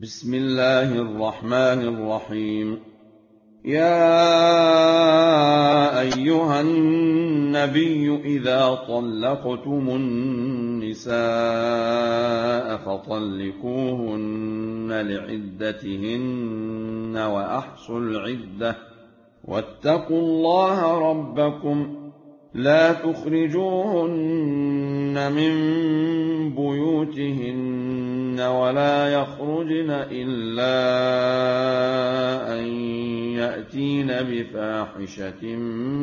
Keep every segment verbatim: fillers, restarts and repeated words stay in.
بسم الله الرحمن الرحيم. يا أيها النبي إذا طلقتم النساء فطلقوهن لعدتهن وأحصوا العدة واتقوا الله ربكم لا تخرجوهن من بيوتهن ولا يخرجن إلا أن يأتين بفاحشة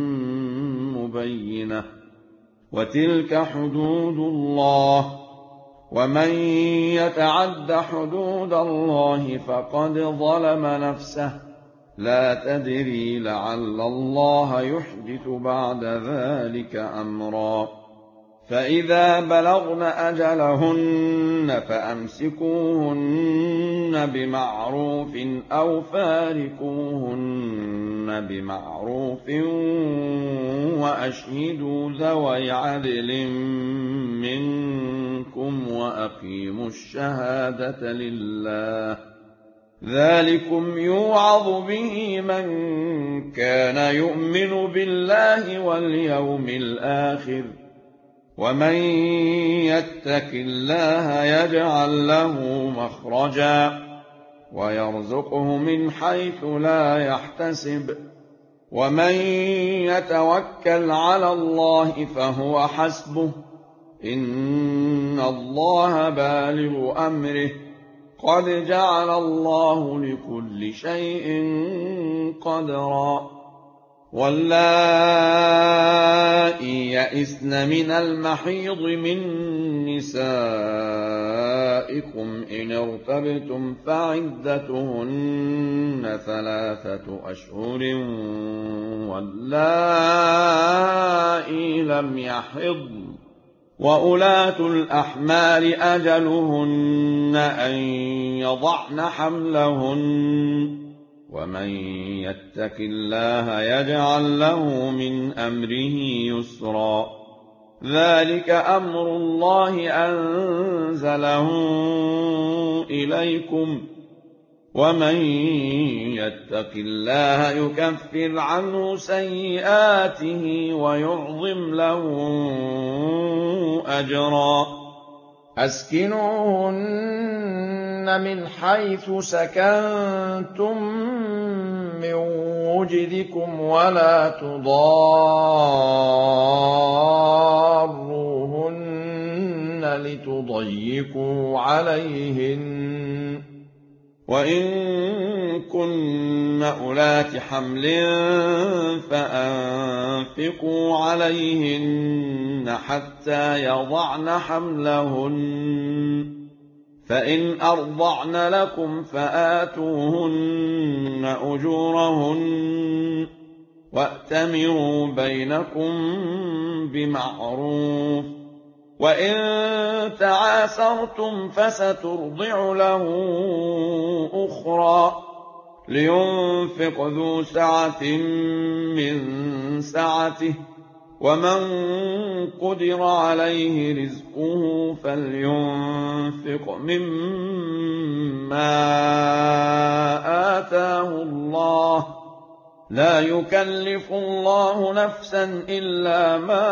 مبينة وتلك حدود الله ومن يتعد حدود الله فقد ظلم نفسه لا تدري لعل الله يحدث بعد ذلك أمرا. فإذا بلغن أجلهن فأمسكوهن بمعروف أو فارقوهن بمعروف وأشهدوا ذوي عدل منكم وأقيموا الشهادة لله ذلكم يوعظ به من كان يؤمن بالله واليوم الآخر ومن يتق الله يجعل له مخرجا ويرزقه من حيث لا يحتسب ومن يتوكل على الله فهو حسبه إن الله بالغ أمره قد جعل الله لكل شيء قدرا. واللائي يئسن من المحيض من نسائكم إن ارتبتم فعدتهن ثلاثة أشهر واللائي لم يحضن وأولاة الأحمال أجلهن أن يضعن حملهن ومن يتق الله يجعل له من أمره يسرا. ذلك أمر الله أنزله إليكم ومن يتق الله يكفر عنه سيئاته ويعظم له أجرا. أسكنوهن من حيث سكنتم من وجدكم ولا تضاروهن لتضيقوا عليهن وإن كن أولات حمل فأنفقوا عليهن حتى يضعن حملهن فإن أرضعن لكم فآتوهن أجورهن وأتمروا بينكم بمعروف وإن تعاسرتم فسترضع له أخرى لينفق ذو سعة من سعته ومن قدر عليه رزقه فلينفق مما آتاه الله لا يكلف الله نفسا إلا ما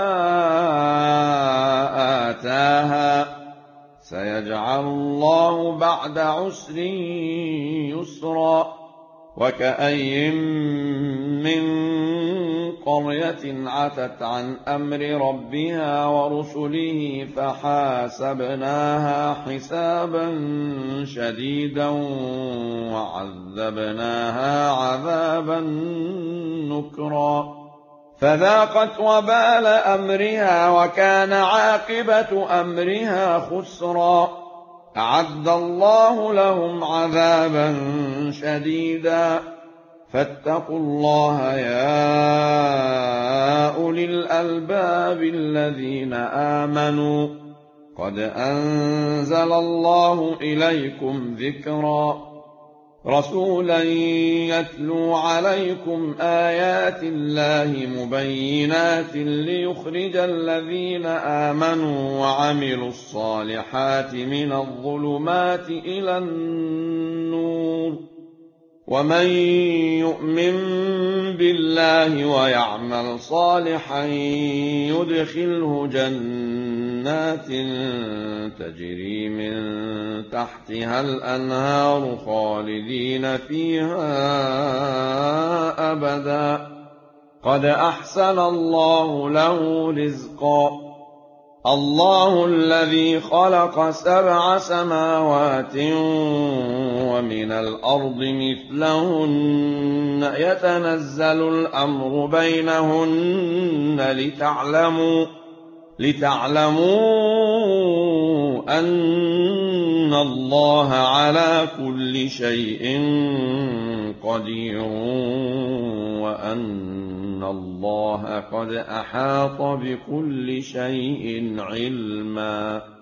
آتاها سيجعل الله بعد عسر يسرا. وكأي من قرية عتت عن أمر ربها ورسله فحاسبناها حسابا شديدا وعذبناها عذابا نكرا فذاقت وبال أمرها وكان عاقبة أمرها خسرا. أعد الله لهم عذابا شديدا فاتقوا الله يا أولي الألباب الذين آمنوا قد أنزل الله إليكم ذكرا رسولا يتلو عليكم آيات الله مبينات ليخرج الذين آمنوا وعملوا الصالحات من الظلمات إلى النور ومن يؤمن بالله ويعمل صالحا يدخله جنات تجري من تحتها الأنهار خالدين فيها أبدا قد أحسن الله له رزقا الله الذي خلق سبع سماوات ومن الأرض مثلهن يتنزل الأمر بينهن لتعلموا لتعلموا أن الله على كل شيء قدير وأن الله قد أحاط بكل شيء علما